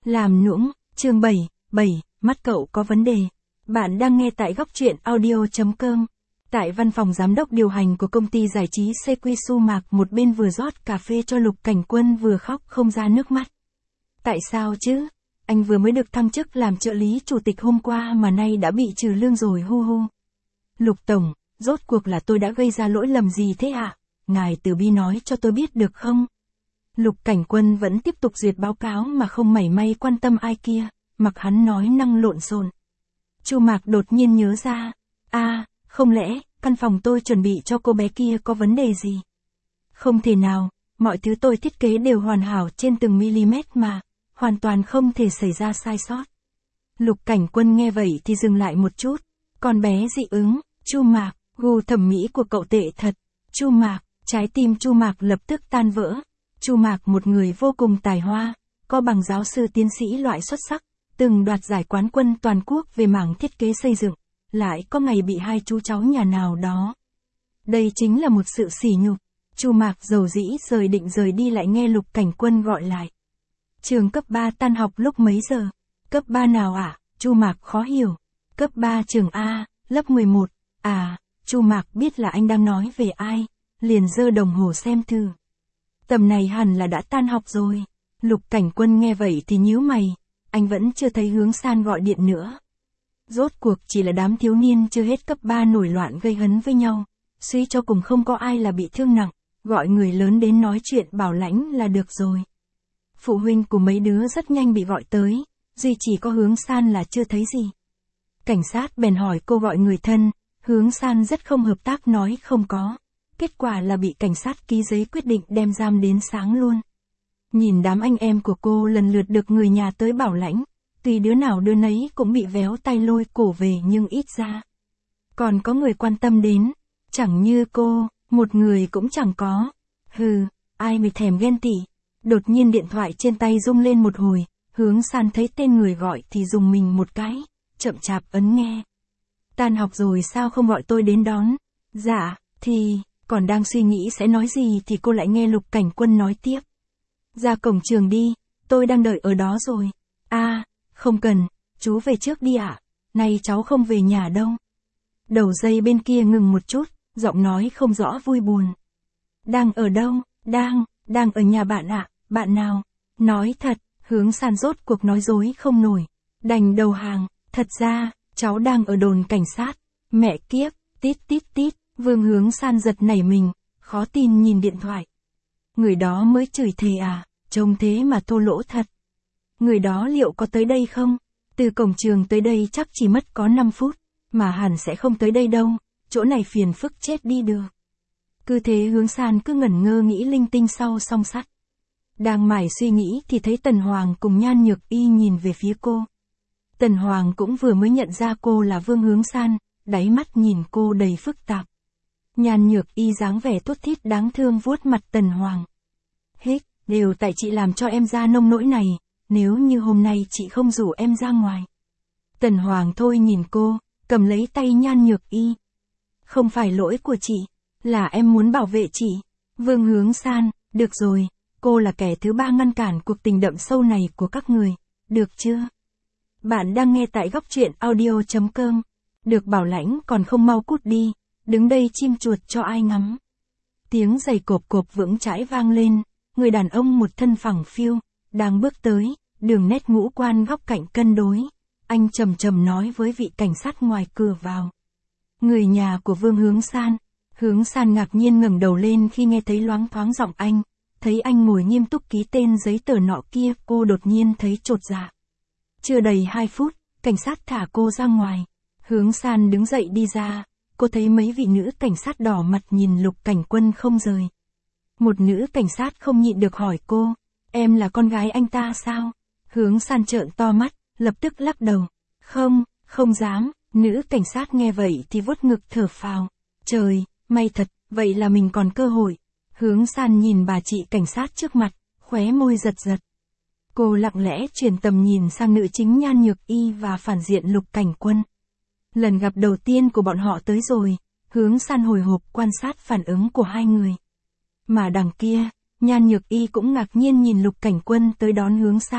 Làm nũng, chương 7, mắt cậu có vấn đề. Bạn đang nghe tại góc truyện audio.com. Tại văn phòng giám đốc điều hành của công ty giải trí CQ Su Mạc, một bên vừa rót cà phê cho Lục Cảnh Quân vừa khóc không ra nước mắt. Tại sao chứ? Anh vừa mới được thăng chức làm trợ lý chủ tịch hôm qua mà nay đã bị trừ lương rồi hu hu. Lục Tổng, rốt cuộc là tôi đã gây ra lỗi lầm gì thế ạ? Ngài từ bi nói cho tôi biết được không? Lục Cảnh Quân vẫn tiếp tục duyệt báo cáo mà không mảy may quan tâm ai kia, mặc hắn nói năng lộn xộn. Chu Mạc đột nhiên nhớ ra, không lẽ, căn phòng tôi chuẩn bị cho cô bé kia có vấn đề gì? Không thể nào, mọi thứ tôi thiết kế đều hoàn hảo trên từng mm mà, hoàn toàn không thể xảy ra sai sót. Lục Cảnh Quân nghe vậy thì dừng lại một chút, con bé dị ứng, Chu Mạc, gu thẩm mỹ của cậu tệ thật. Chu Mạc, trái tim Chu Mạc lập tức tan vỡ. Chu Mạc một người vô cùng tài hoa, có bằng giáo sư tiến sĩ loại xuất sắc, từng đoạt giải quán quân toàn quốc về mảng thiết kế xây dựng, lại có ngày bị hai chú cháu nhà nào đó. Đây chính là một sự sỉ nhục. Chu Mạc dầu dĩ định rời đi lại nghe Lục Cảnh Quân gọi lại. Trường cấp 3 tan học lúc mấy giờ? Cấp 3 nào ạ? Chu Mạc khó hiểu. Cấp 3 trường A, lớp 11. Chu Mạc biết là anh đang nói về ai, liền giơ đồng hồ xem thử. Tầm này hẳn là đã tan học rồi. Lục Cảnh Quân nghe vậy thì nhíu mày, anh vẫn chưa thấy Hướng San gọi điện nữa. Rốt cuộc chỉ là đám thiếu niên chưa hết cấp 3 nổi loạn gây hấn với nhau, suy cho cùng không có ai là bị thương nặng, gọi người lớn đến nói chuyện bảo lãnh là được rồi. Phụ huynh của mấy đứa rất nhanh bị gọi tới, duy chỉ có Hướng San là chưa thấy gì. Cảnh sát bèn hỏi cô gọi người thân, Hướng San rất không hợp tác nói không có. Kết quả là bị cảnh sát ký giấy quyết định đem giam đến sáng luôn. Nhìn đám anh em của cô lần lượt được người nhà tới bảo lãnh, tuy đứa nào đứa nấy cũng bị véo tay lôi cổ về nhưng ít ra còn có người quan tâm đến, chẳng như cô, một người cũng chẳng có. Hừ, ai mới thèm ghen tị. Đột nhiên điện thoại trên tay rung lên một hồi, Hướng San thấy tên người gọi thì dùng mình một cái, chậm chạp ấn nghe. Tan học rồi sao không gọi tôi đến đón? Dạ, thì... Còn đang suy nghĩ sẽ nói gì thì cô lại nghe Lục Cảnh Quân nói tiếp. Ra cổng trường đi, tôi đang đợi ở đó rồi. Không cần, chú về trước đi ạ. Nay cháu không về nhà đâu. Đầu dây bên kia ngừng một chút, giọng nói không rõ vui buồn. Đang ở đâu? Đang ở nhà bạn ạ. Bạn nào? Nói thật, Hướng San rốt cuộc nói dối không nổi. Đành đầu hàng, thật ra, cháu đang ở đồn cảnh sát. Mẹ kiếp, tít tít tít. Vương Hướng San giật nảy mình, khó tin nhìn điện thoại. Người đó mới chửi thề trông thế mà thô lỗ thật. Người đó liệu có tới đây không? Từ cổng trường tới đây chắc chỉ mất có 5 phút, mà hẳn sẽ không tới đây đâu, chỗ này phiền phức chết đi được. Cứ thế Hướng San cứ ngẩn ngơ nghĩ linh tinh sau song sắt. Đang mải suy nghĩ thì thấy Tần Hoàng cùng Nhan Nhược Y nhìn về phía cô. Tần Hoàng cũng vừa mới nhận ra cô là Vương Hướng San, đáy mắt nhìn cô đầy phức tạp. Nhan Nhược Y dáng vẻ thút thít đáng thương vuốt mặt Tần Hoàng. Đều tại chị làm cho em ra nông nỗi này, nếu như hôm nay chị không rủ em ra ngoài. Tần Hoàng thôi nhìn cô, cầm lấy tay Nhan Nhược Y. Không phải lỗi của chị, là em muốn bảo vệ chị. Vương Hướng San, được rồi, cô là kẻ thứ ba ngăn cản cuộc tình đậm sâu này của các người, được chưa? Bạn đang nghe tại góc truyện audio.com. Được bảo lãnh còn không mau cút đi. Đứng đây chim chuột cho ai ngắm. Tiếng giày cộp cộp vững chãi vang lên, người đàn ông một thân phẳng phiu, đang bước tới, đường nét ngũ quan góc cạnh cân đối. Anh trầm trầm nói với vị cảnh sát ngoài cửa vào. Người nhà của Vương Hướng San. Hướng San ngạc nhiên ngẩng đầu lên khi nghe thấy loáng thoáng giọng anh, thấy anh ngồi nghiêm túc ký tên giấy tờ nọ kia, cô đột nhiên thấy chột dạ. Chưa đầy 2 phút, cảnh sát thả cô ra ngoài. Hướng San đứng dậy đi ra. Cô thấy mấy vị nữ cảnh sát đỏ mặt nhìn Lục Cảnh Quân không rời. Một nữ cảnh sát không nhịn được hỏi cô, em là con gái anh ta sao? Hướng San trợn to mắt, lập tức lắc đầu. Không dám. Nữ cảnh sát nghe vậy thì vuốt ngực thở phào. Trời, may thật, vậy là mình còn cơ hội. Hướng San nhìn bà chị cảnh sát trước mặt, khóe môi giật giật. Cô lặng lẽ chuyển tầm nhìn sang nữ chính Nhan Nhược Y và phản diện Lục Cảnh Quân. Lần gặp đầu tiên của bọn họ tới rồi, Hướng San hồi hộp quan sát phản ứng của hai người. Mà đằng kia, Nhan Nhược Y cũng ngạc nhiên nhìn Lục Cảnh Quân tới đón Hướng San,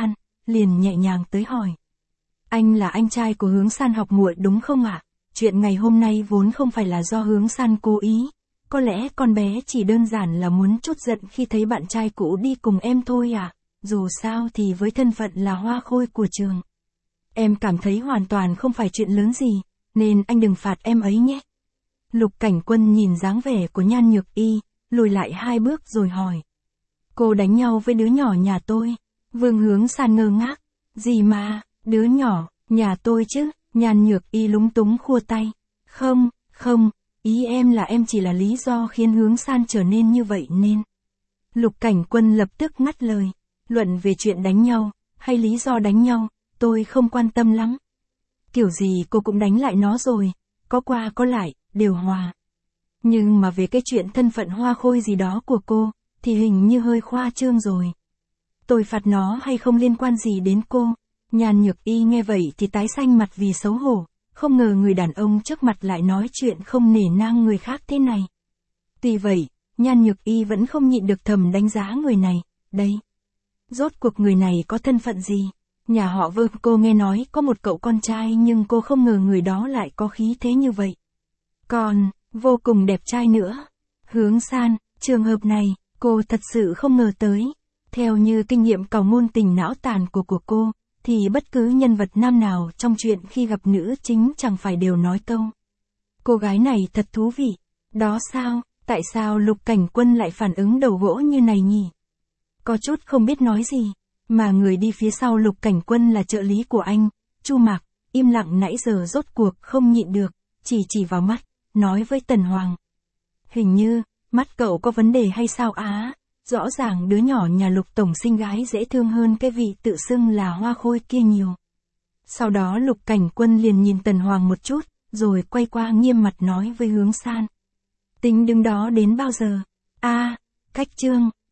liền nhẹ nhàng tới hỏi. Anh là anh trai của Hướng San học muội đúng không ạ? Chuyện ngày hôm nay vốn không phải là do Hướng San cố ý. Có lẽ con bé chỉ đơn giản là muốn trút giận khi thấy bạn trai cũ đi cùng em thôi à. Dù sao thì với thân phận là hoa khôi của trường. Em cảm thấy hoàn toàn không phải chuyện lớn gì, nên anh đừng phạt em ấy nhé. Lục Cảnh Quân nhìn dáng vẻ của Nhan Nhược Y, lùi lại 2 bước rồi hỏi. Cô đánh nhau với đứa nhỏ nhà tôi. Vương Hướng San ngơ ngác. Gì mà, đứa nhỏ, nhà tôi chứ? Nhan Nhược Y lúng túng khua tay. Không, ý em là em chỉ là lý do khiến Hướng San trở nên như vậy nên. Lục Cảnh Quân lập tức ngắt lời. Luận về chuyện đánh nhau, hay lý do đánh nhau, tôi không quan tâm lắm. Kiểu gì cô cũng đánh lại nó rồi, có qua có lại, đều hòa. Nhưng mà về cái chuyện thân phận hoa khôi gì đó của cô, thì hình như hơi khoa trương rồi. Tôi phạt nó hay không liên quan gì đến cô. Nhan Nhược Y nghe vậy thì tái xanh mặt vì xấu hổ, không ngờ người đàn ông trước mặt lại nói chuyện không nể nang người khác thế này. Tuy vậy, Nhan Nhược Y vẫn không nhịn được thầm đánh giá người này, đây. Rốt cuộc người này có thân phận gì? Nhà họ Vương cô nghe nói có một cậu con trai nhưng cô không ngờ người đó lại có khí thế như vậy. Còn, vô cùng đẹp trai nữa. Hướng San, trường hợp này, cô thật sự không ngờ tới. Theo như kinh nghiệm cầu ngôn tình não tàn của cô, thì bất cứ nhân vật nam nào trong chuyện khi gặp nữ chính chẳng phải đều nói câu. Cô gái này thật thú vị. Đó sao, tại sao Lục Cảnh Quân lại phản ứng đầu gỗ như này nhỉ? Có chút không biết nói gì, mà người đi phía sau Lục Cảnh Quân là trợ lý của anh, Chu Mạc, im lặng nãy giờ rốt cuộc không nhịn được, chỉ vào mắt, nói với Tần Hoàng. Hình như, mắt cậu có vấn đề hay sao á? Rõ ràng đứa nhỏ nhà Lục tổng sinh gái dễ thương hơn cái vị tự xưng là hoa khôi kia nhiều. Sau đó Lục Cảnh Quân liền nhìn Tần Hoàng một chút, rồi quay qua nghiêm mặt nói với Hướng San. Tính đứng đó đến bao giờ? Cách chương